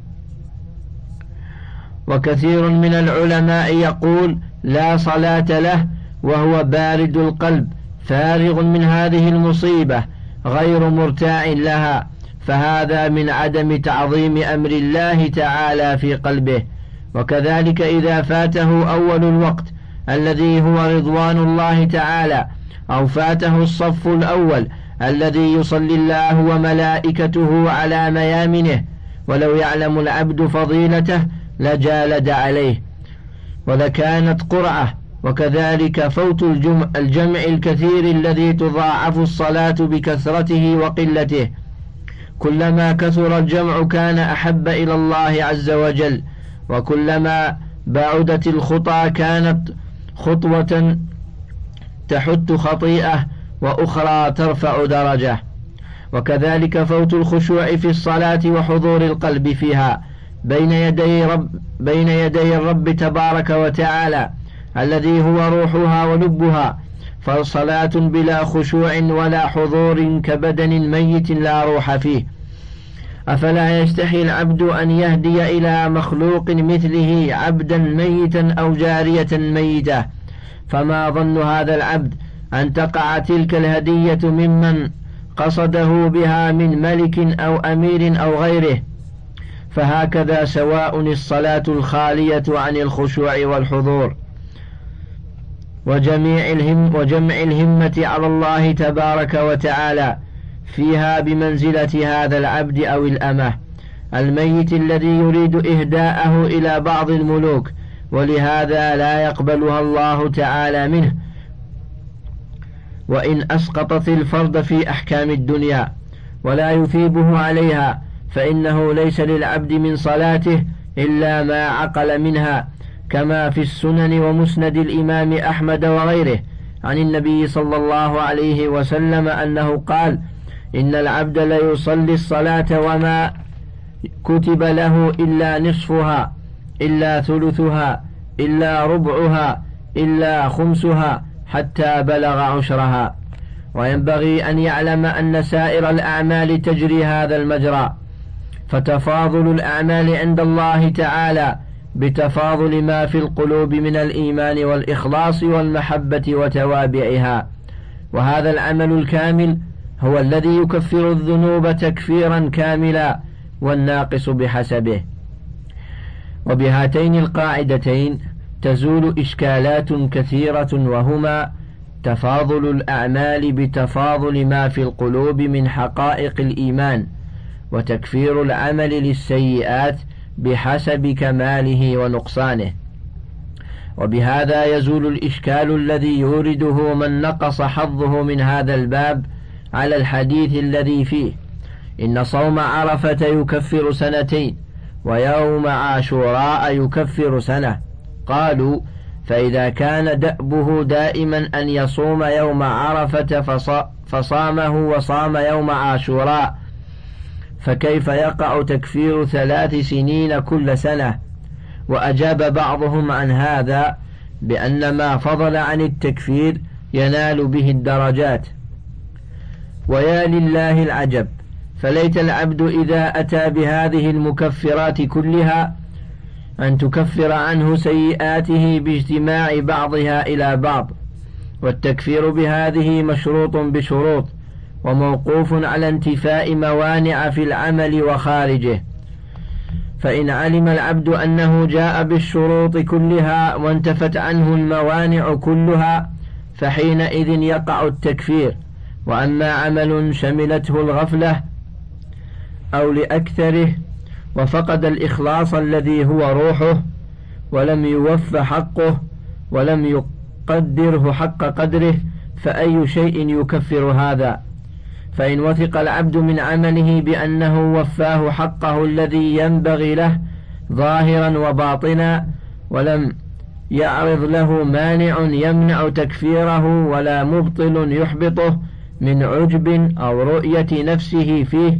وكثير من العلماء يقول لا صلاة له وهو بارد القلب فارغ من هذه المصيبة غير مرتاع لها، فهذا من عدم تعظيم أمر الله تعالى في قلبه. وكذلك إذا فاته أول الوقت الذي هو رضوان الله تعالى، أو فاته الصف الأول الذي يصلي الله وملائكته على ميامنه، ولو يعلم العبد فضيلته لجالد عليه ولكانت قرعة. وكذلك فوت الجمع الكثير الذي تضاعف الصلاة بكثرته وقلته، كلما كثر الجمع كان أحب إلى الله عز وجل، وكلما بعدت الخطى كانت خطوة تحت خطيئة وأخرى ترفع درجة. وكذلك فوت الخشوع في الصلاة وحضور القلب فيها بين يدي الرب تبارك وتعالى الذي هو روحها ولبها، فالصلاة بلا خشوع ولا حضور كبدن ميت لا روح فيه. أفلا يستحي العبد أن يهدي إلى مخلوق مثله عبدا ميتا أو جارية ميتة؟ فما ظن هذا العبد أن تقع تلك الهدية ممن قصده بها من ملك أو أمير أو غيره؟ فهكذا سواء الصلاة الخالية عن الخشوع والحضور وجمع الهمة على الله تبارك وتعالى فيها بمنزلة هذا العبد أو الأمة الميت الذي يريد إهداءه إلى بعض الملوك، ولهذا لا يقبلها الله تعالى منه، وإن أسقطت الفرد في أحكام الدنيا ولا يثيبه عليها، فإنه ليس للعبد من صلاته إلا ما عقل منها، كما في السنن ومسند الإمام أحمد وغيره عن النبي صلى الله عليه وسلم أنه قال: إن العبد ليصلي الصلاة وما كتب له إلا نصفها، إلا ثلثها، إلا ربعها، إلا خمسها، حتى بلغ عشرها. وينبغي أن يعلم أن سائر الأعمال تجري هذا المجرى، فتفاضل الأعمال عند الله تعالى بتفاضل ما في القلوب من الإيمان والإخلاص والمحبة وتوابعها، وهذا العمل الكامل هو الذي يكفر الذنوب تكفيرا كاملا، والناقص بحسبه. وبهاتين القاعدتين تزول إشكالات كثيرة، وهما تفاضل الأعمال بتفاضل ما في القلوب من حقائق الإيمان، وتكفير العمل للسيئات بحسب كماله ونقصانه. وبهذا يزول الإشكال الذي يورده من نقص حظه من هذا الباب على الحديث الذي فيه: إن صوم عرفة يكفر سنتين، ويوم عاشوراء يكفر سنة. قالوا: فإذا كان دأبه دائما أن يصوم يوم عرفة فصامه وصام يوم عاشوراء، فكيف يقع تكفير 3 سنين كل سنة؟ وأجاب بعضهم عن هذا بأن ما فضل عن التكفير ينال به الدرجات. ويا لله العجب، فليت العبد إذا أتى بهذه المكفرات كلها أن تكفر عنه سيئاته باجتماع بعضها إلى بعض. والتكفير بهذه مشروط بشروط، وموقوف على انتفاء موانع في العمل وخارجه. فإن علم العبد أنه جاء بالشروط كلها وانتفت عنه الموانع كلها، فحينئذ يقع التكفير. وأما عمل شملته الغفلة أو لأكثره وفقد الإخلاص الذي هو روحه، ولم يوف حقه ولم يقدره حق قدره، فأي شيء يكفر هذا؟ فإن وثق العبد من عمله بأنه وفاه حقه الذي ينبغي له ظاهرا وباطنا، ولم يعرض له مانع يمنع تكفيره ولا مبطل يحبطه من عجب أو رؤية نفسه فيه،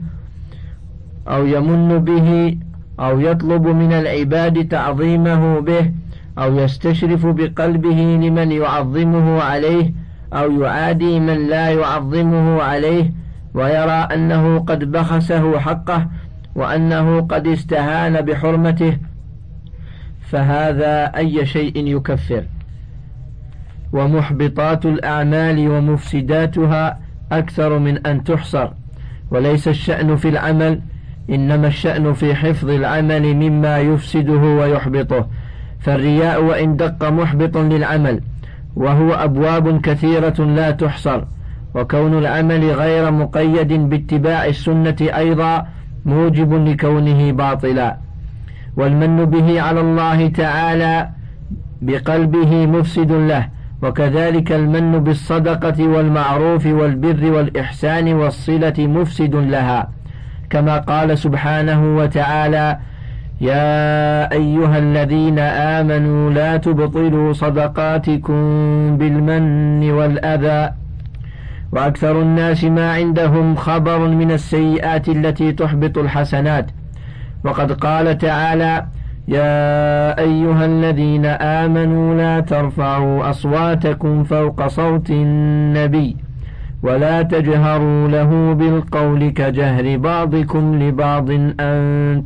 أو يمن به، أو يطلب من العباد تعظيمه به، أو يستشرف بقلبه لمن يعظمه عليه، أو يعادي من لا يعظمه عليه، ويرى أنه قد بخسه حقه وأنه قد استهان بحرمته، فهذا أي شيء يكفر. ومحبطات الأعمال ومفسداتها أكثر من أن تحصر، وليس الشأن في العمل، إنما الشأن في حفظ العمل مما يفسده ويحبطه. فالرياء وإن دق محبط للعمل، وهو أبواب كثيرة لا تحصر، وكون العمل غير مقيد باتباع السنة أيضا موجب لكونه باطلا. والمن به على الله تعالى بقلبه مفسد له، وكذلك المن بالصدقة والمعروف والبر والإحسان والصلة مفسد لها، كما قال سبحانه وتعالى: يا أيها الذين آمنوا لا تبطلوا صدقاتكم بالمن والأذى. وأكثر الناس ما عندهم خبر من السيئات التي تحبط الحسنات، وقد قال تعالى: يا أيها الذين آمنوا لا ترفعوا أصواتكم فوق صوت النبي ولا تجهروا له بالقول كجهر بعضكم لبعض أن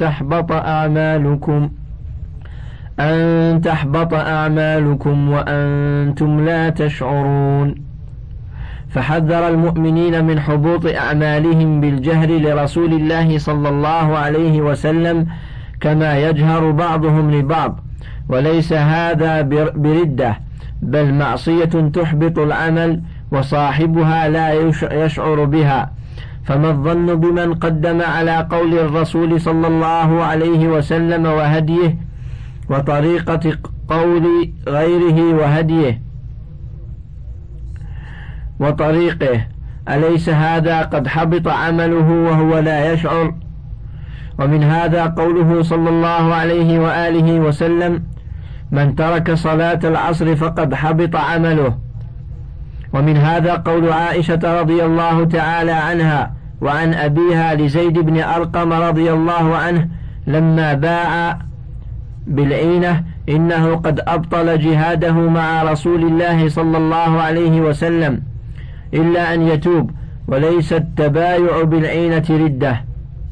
تحبط أعمالكم وأنتم لا تشعرون. فحذر المؤمنين من حبوط أعمالهم بالجهر لرسول الله صلى الله عليه وسلم كما يجهر بعضهم لبعض، وليس هذا بردة، بل معصية تحبط العمل وصاحبها لا يشعر بها، فما الظن بمن قدم على قول الرسول صلى الله عليه وسلم وهديه وطريقة قول غيره وهديه وطريقه؟ أليس هذا قد حبط عمله وهو لا يشعر؟ ومن هذا قوله صلى الله عليه وآله وسلم: من ترك صلاة العصر فقد حبط عمله. ومن هذا قول عائشة رضي الله تعالى عنها وعن أبيها لزيد بن أرقم رضي الله عنه لما باع بالعينة: إنه قد أبطل جهاده مع رسول الله صلى الله عليه وسلم إلا أن يتوب، وليس التبايع بالعينة ردة،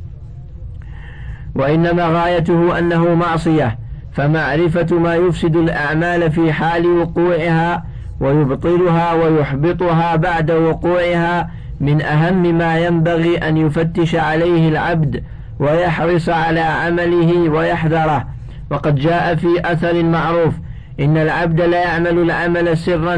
وإنما غايته أنه معصية، فمعرفة ما يفسد الأعمال في حال وقوعها ويبطلها ويحبطها بعد وقوعها من أهم ما ينبغي أن يفتش عليه العبد ويحرص على عمله ويحذره. وقد جاء في أثر معروف: إن العبد لا يعمل العمل سرا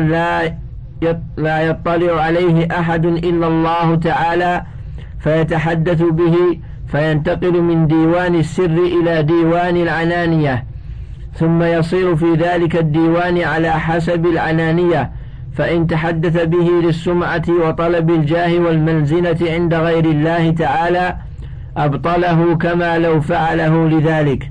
لا يطلع عليه أحد إلا الله تعالى، فيتحدث به فينتقل من ديوان السر إلى ديوان العنانية، ثم يصير في ذلك الديوان على حسب العنانية، فإن تحدث به للسمعة وطلب الجاه والمنزلة عند غير الله تعالى أبطله كما لو فعله لذلك.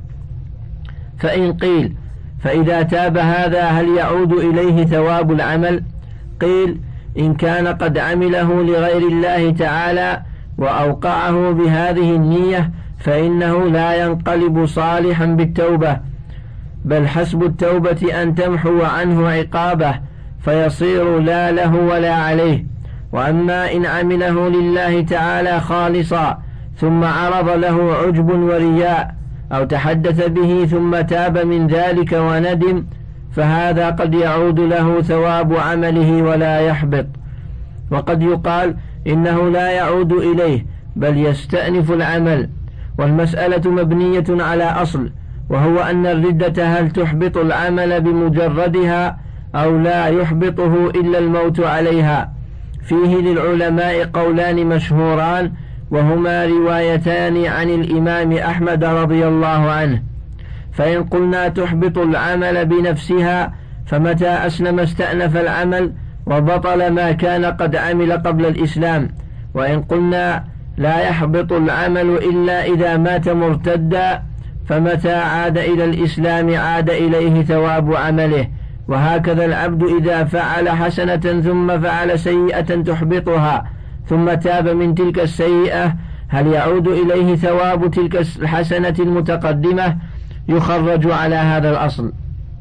فإن قيل: فإذا تاب هذا هل يعود إليه ثواب العمل؟ قيل: إن كان قد عمله لغير الله تعالى وأوقعه بهذه النية فإنه لا ينقلب صالحا بالتوبة، بل حسب التوبة أن تمحو عنه عقابه فيصير لا له ولا عليه. وأما إن عمله لله تعالى خالصا ثم عرض له عجب ورياء أو تحدث به ثم تاب من ذلك وندم، فهذا قد يعود له ثواب عمله ولا يحبط. وقد يقال إنه لا يعود إليه بل يستأنف العمل. والمسألة مبنية على أصل، وهو أن الردة هل تحبط العمل بمجردها أو لا يحبطه إلا الموت عليها. فيه للعلماء قولان مشهوران، وهما روايتان عن الإمام أحمد رضي الله عنه. فإن قلنا تحبط العمل بنفسها، فمتى أسلم استأنف العمل وبطل ما كان قد عمل قبل الإسلام. وإن قلنا لا يحبط العمل إلا إذا مات مرتدا، فمتى عاد إلى الإسلام عاد إليه ثواب عمله. وهكذا العبد إذا فعل حسنة ثم فعل سيئة تحبطها ثم تاب من تلك السيئة، هل يعود إليه ثواب تلك الحسنة المتقدمة؟ يخرج على هذا الأصل.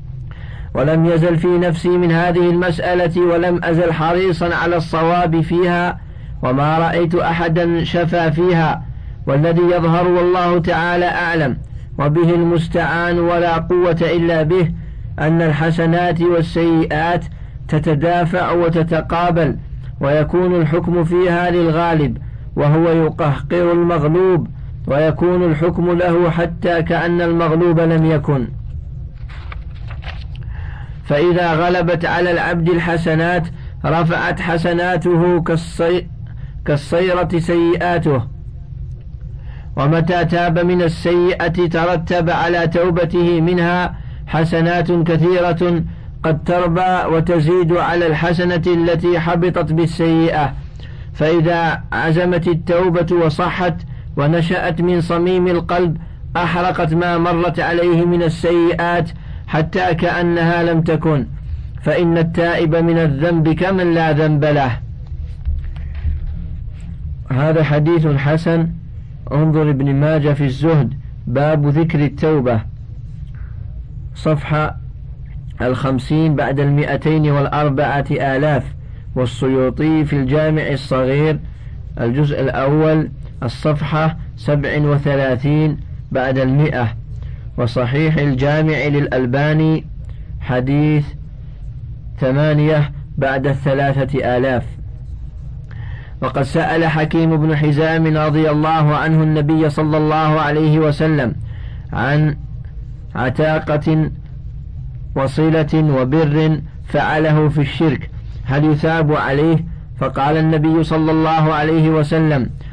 ولم يزل في نفسي من هذه المسألة ولم أزل حريصا على الصواب فيها، وما رأيت أحدا شفى فيها، والذي يظهر والله تعالى أعلم وبه المستعان ولا قوة إلا به، أن الحسنات والسيئات تتدافع وتتقابل، ويكون الحكم فيها للغالب وهو يقهقر المغلوب، ويكون الحكم له حتى كأن المغلوب لم يكن. فإذا غلبت على العبد الحسنات رفعت حسناته كالصيرة سيئاته، ومتى تاب من السيئة ترتب على توبته منها حسنات كثيرة قد تربى وتزيد على الحسنة التي حبطت بالسيئة. فإذا عزمت التوبة وصحت ونشأت من صميم القلب أحرقت ما مرت عليه من السيئات حتى كأنها لم تكن، فإن التائب من الذنب كمن لا ذنب له. هذا حديث حسن. انظر ابن ماجه في الزهد باب ذكر التوبة، صفحة 50 بعد 204,000، والسيوطي في الجامع الصغير الجزء الأول الصفحة 37 بعد 100، وصحيح الجامع للألباني حديث 8 بعد 3,000. وقد سأل حكيم بن حزام رضي الله عنه النبي صلى الله عليه وسلم عن عتاقة وصلة وبر فعله في الشرك هل يثاب عليه؟ فقال النبي صلى الله عليه وسلم: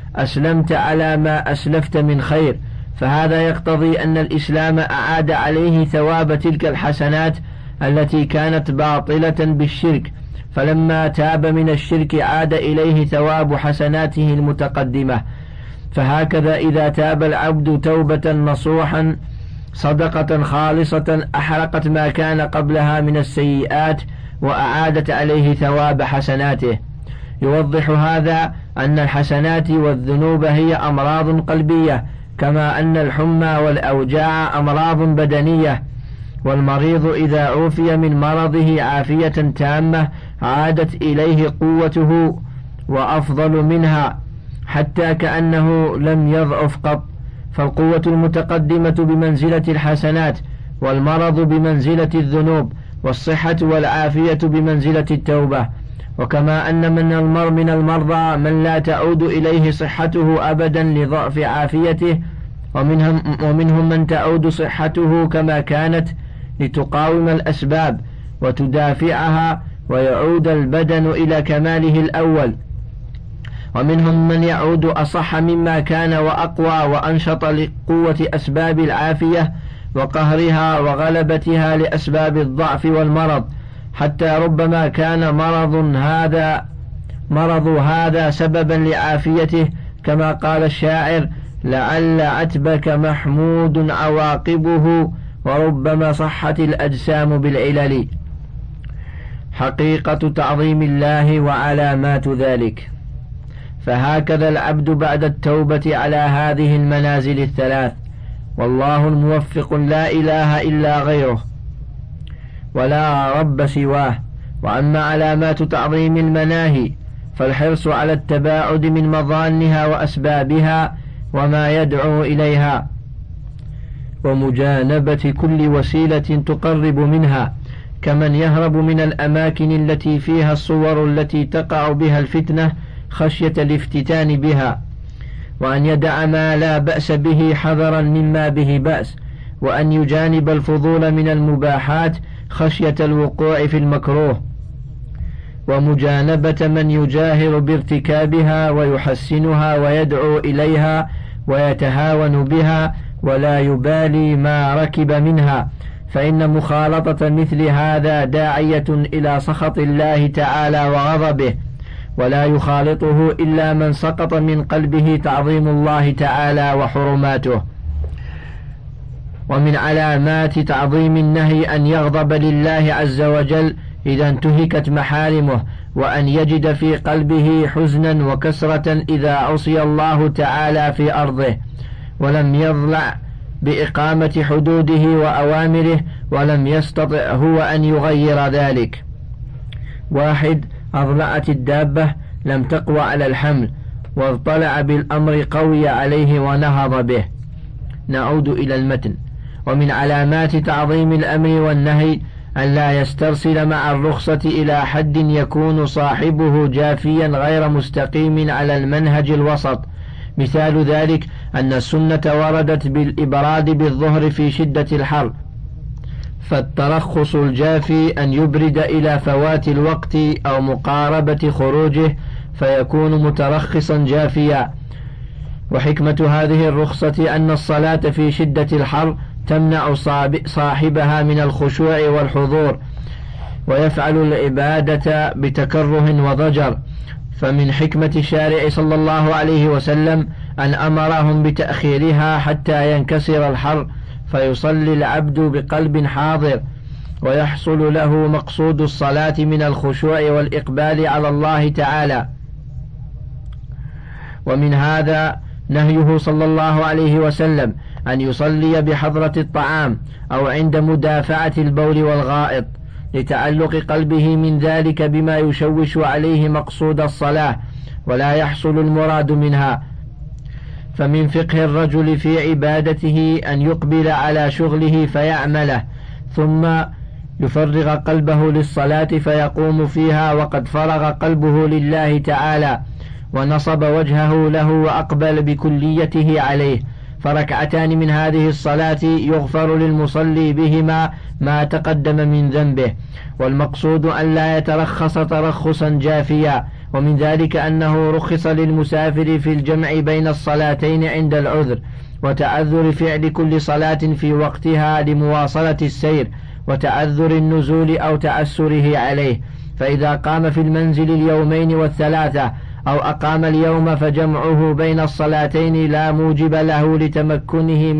أسلمت على ما أسلفت من خير، فهذا يقتضي أن الإسلام أعاد عليه ثواب تلك الحسنات التي كانت باطلة بالشرك، فلما تاب من الشرك عاد إليه ثواب حسناته المتقدمة. فهكذا إذا تاب العبد توبة نصوحا صدقة خالصة أحرقت ما كان قبلها من السيئات وأعادت عليه ثواب حسناته. يوضح هذا أن الحسنات والذنوب هي أمراض قلبية، كما أن الحمى والأوجاع أمراض بدنية، والمريض إذا عوفي من مرضه عافية تامة عادت إليه قوته وأفضل منها حتى كأنه لم يضعف قط. فالقوة المتقدمة بمنزلة الحسنات، والمرض بمنزلة الذنوب، والصحة والعافية بمنزلة التوبة. وكما أن من المرضى من لا تعود إليه صحته أبدا لضعف عافيته، ومنهم من تعود صحته كما كانت لتقاوم الأسباب وتدافعها ويعود البدن إلى كماله الأول، ومنهم من يعود أصح مما كان وأقوى وأنشط لقوة أسباب العافية وقهرها وغلبتها لأسباب الضعف والمرض، حتى ربما كان مرض هذا سببا لعافيته، كما قال الشاعر: لعل عتبك محمود عواقبه وربما صحت الأجسام بالعلل. حقيقة تعظيم الله وعلامات ذلك. فهكذا العبد بعد التوبة على هذه المنازل الثلاث، والله الموفق لا إله إلا غيره ولا رب سواه. وأما علامات تعظيم المناهي فالحرص على التباعد من مظانها وأسبابها وما يدعو إليها، ومجانبة كل وسيلة تقرب منها، كمن يهرب من الأماكن التي فيها الصور التي تقع بها الفتنة خشية الافتتان بها، وأن يدع ما لا بأس به حذرا مما به بأس، وأن يجانب الفضول من المباحات خشية الوقوع في المكروه، ومجانبة من يجاهر بارتكابها ويحسنها ويدعو إليها ويتهاون بها ولا يبالي ما ركب منها، فإن مخالطة مثل هذا داعية إلى سخط الله تعالى وغضبه، ولا يخالطه إلا من سقط من قلبه تعظيم الله تعالى وحرماته. ومن علامات تعظيم النهي أن يغضب لله عز وجل إذا انتهكت محارمه، وأن يجد في قلبه حزنا وكسرة إذا عصي الله تعالى في أرضه، ولم يضلع بإقامة حدوده وأوامره، ولم يستطع هو أن يغير ذلك. 1. أضلعت الدابة لم تقوى على الحمل، واضطلع بالأمر قوي عليه ونهض به. نعود إلى المتن. ومن علامات تعظيم الأمر والنهي أن لا يسترسل مع الرخصة إلى حد يكون صاحبه جافيا غير مستقيم على المنهج الوسط. مثال ذلك أن السنة وردت بالإبراد بالظهر في شدة الحر، فالترخص الجافي أن يبرد إلى فوات الوقت أو مقاربة خروجه فيكون مترخصا جافيا. وحكمة هذه الرخصة أن الصلاة في شدة الحر تمنع صاحبها من الخشوع والحضور، ويفعل العبادة بتكره وضجر. فمن حكمة الشارع صلى الله عليه وسلم أن أمرهم بتأخيرها حتى ينكسر الحر، فيصلي العبد بقلب حاضر، ويحصل له مقصود الصلاة من الخشوع والإقبال على الله تعالى. ومن هذا نهيه صلى الله عليه وسلم أن يصلي بحضرة الطعام أو عند مدافعة البول والغائط، لتعلق قلبه من ذلك بما يشوش عليه مقصود الصلاة ولا يحصل المراد منها. فمن فقه الرجل في عبادته أن يقبل على شغله فيعمله، ثم يفرغ قلبه للصلاة فيقوم فيها وقد فرغ قلبه لله تعالى، ونصب وجهه له وأقبل بكليته عليه. فركعتان من هذه الصلاة يغفر للمصلي بهما ما تقدم من ذنبه. والمقصود أن لا يترخص ترخصا جافيا، ومن ذلك أنه رخص للمسافر في الجمع بين الصلاتين عند العذر وتعذر فعل كل صلاة في وقتها لمواصلة السير وتعذر النزول أو تعسره عليه، فإذا قام في المنزل اليومين والثلاثة أو أقام اليوم فجمعه بين الصلاتين لا موجب له لتمكنه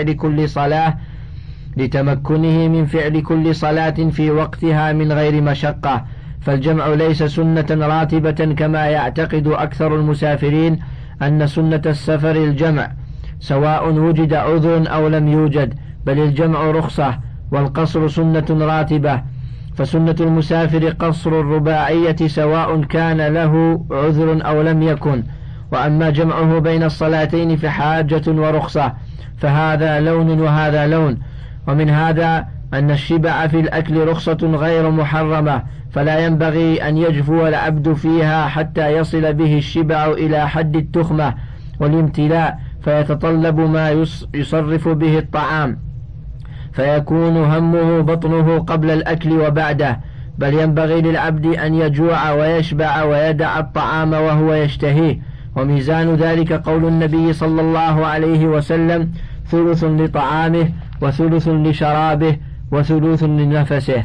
من فعل كل صلاة في وقتها من غير مشقة، فالجمع ليس سنة راتبة كما يعتقد أكثر المسافرين أن سنة السفر الجمع سواء وجد عذر أو لم يوجد، بل الجمع رخصة والقصر سنة راتبة، فسنة المسافر قصر الرباعية سواء كان له عذر أو لم يكن، وأما جمعه بين الصلاتين فحاجة ورخصة، فهذا لون وهذا لون. ومن هذا أن الشبع في الأكل رخصة غير محرمة، فلا ينبغي أن يجفو العبد فيها حتى يصل به الشبع إلى حد التخمة والامتلاء فيتطلب ما يصرف به الطعام، فيكون همه بطنه قبل الأكل وبعده، بل ينبغي للعبد أن يجوع ويشبع ويدع الطعام وهو يشتهيه. وميزان ذلك قول النبي صلى الله عليه وسلم: ثلث لطعامه وثلث لشرابه وثلث لنفسه.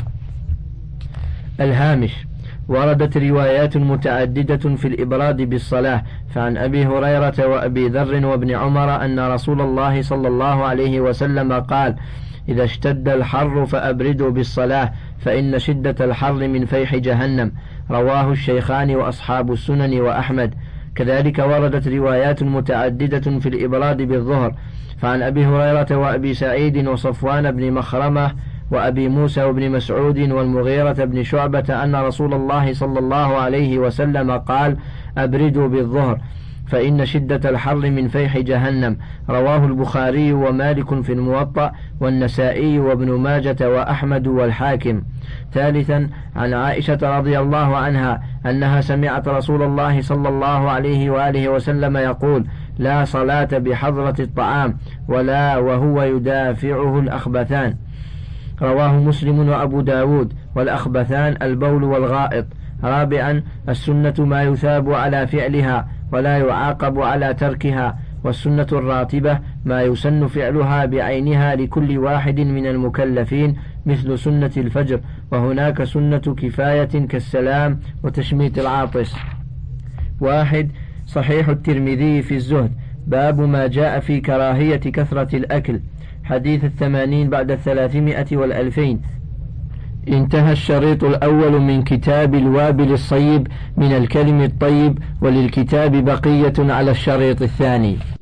الهامش: وردت روايات متعددة في الإبراد بالصلاة، فعن أبي هريرة وأبي ذر وابن عمر أن رسول الله صلى الله عليه وسلم قال: إذا اشتد الحر فأبردوا بالصلاة فإن شدة الحر من فيح جهنم. رواه الشيخان وأصحاب السنن وأحمد. كذلك وردت روايات متعددة في الإبراد بالظهر، فعن أبي هريرة وأبي سعيد وصفوان بن مخرمة وأبي موسى وابن مسعود والمغيرة بن شعبة أن رسول الله صلى الله عليه وسلم قال: أبردوا بالظهر فإن شدة الحر من فيح جهنم. رواه البخاري ومالك في الموطأ والنسائي وابن ماجة وأحمد والحاكم. ثالثا، عن عائشة رضي الله عنها أنها سمعت رسول الله صلى الله عليه وآله وسلم يقول: لا صلاة بحضرة الطعام ولا وهو يدافعه الأخبثان. رواه مسلم وأبو داود. والأخبثان البول والغائط. رابعا، السنة ما يثاب على فعلها ولا يعاقب على تركها، والسنة الراتبة ما يسن فعلها بعينها لكل واحد من المكلفين مثل سنة الفجر، وهناك سنة كفاية كالسلام وتشميت العاطس. 1. صحيح الترمذي في الزهد، باب ما جاء في كراهية كثرة الأكل، حديث 80 بعد 300 و2000. انتهى الشريط الأول من كتاب الوابل الصيب من الكلم الطيب، وللكتاب بقية على الشريط الثاني.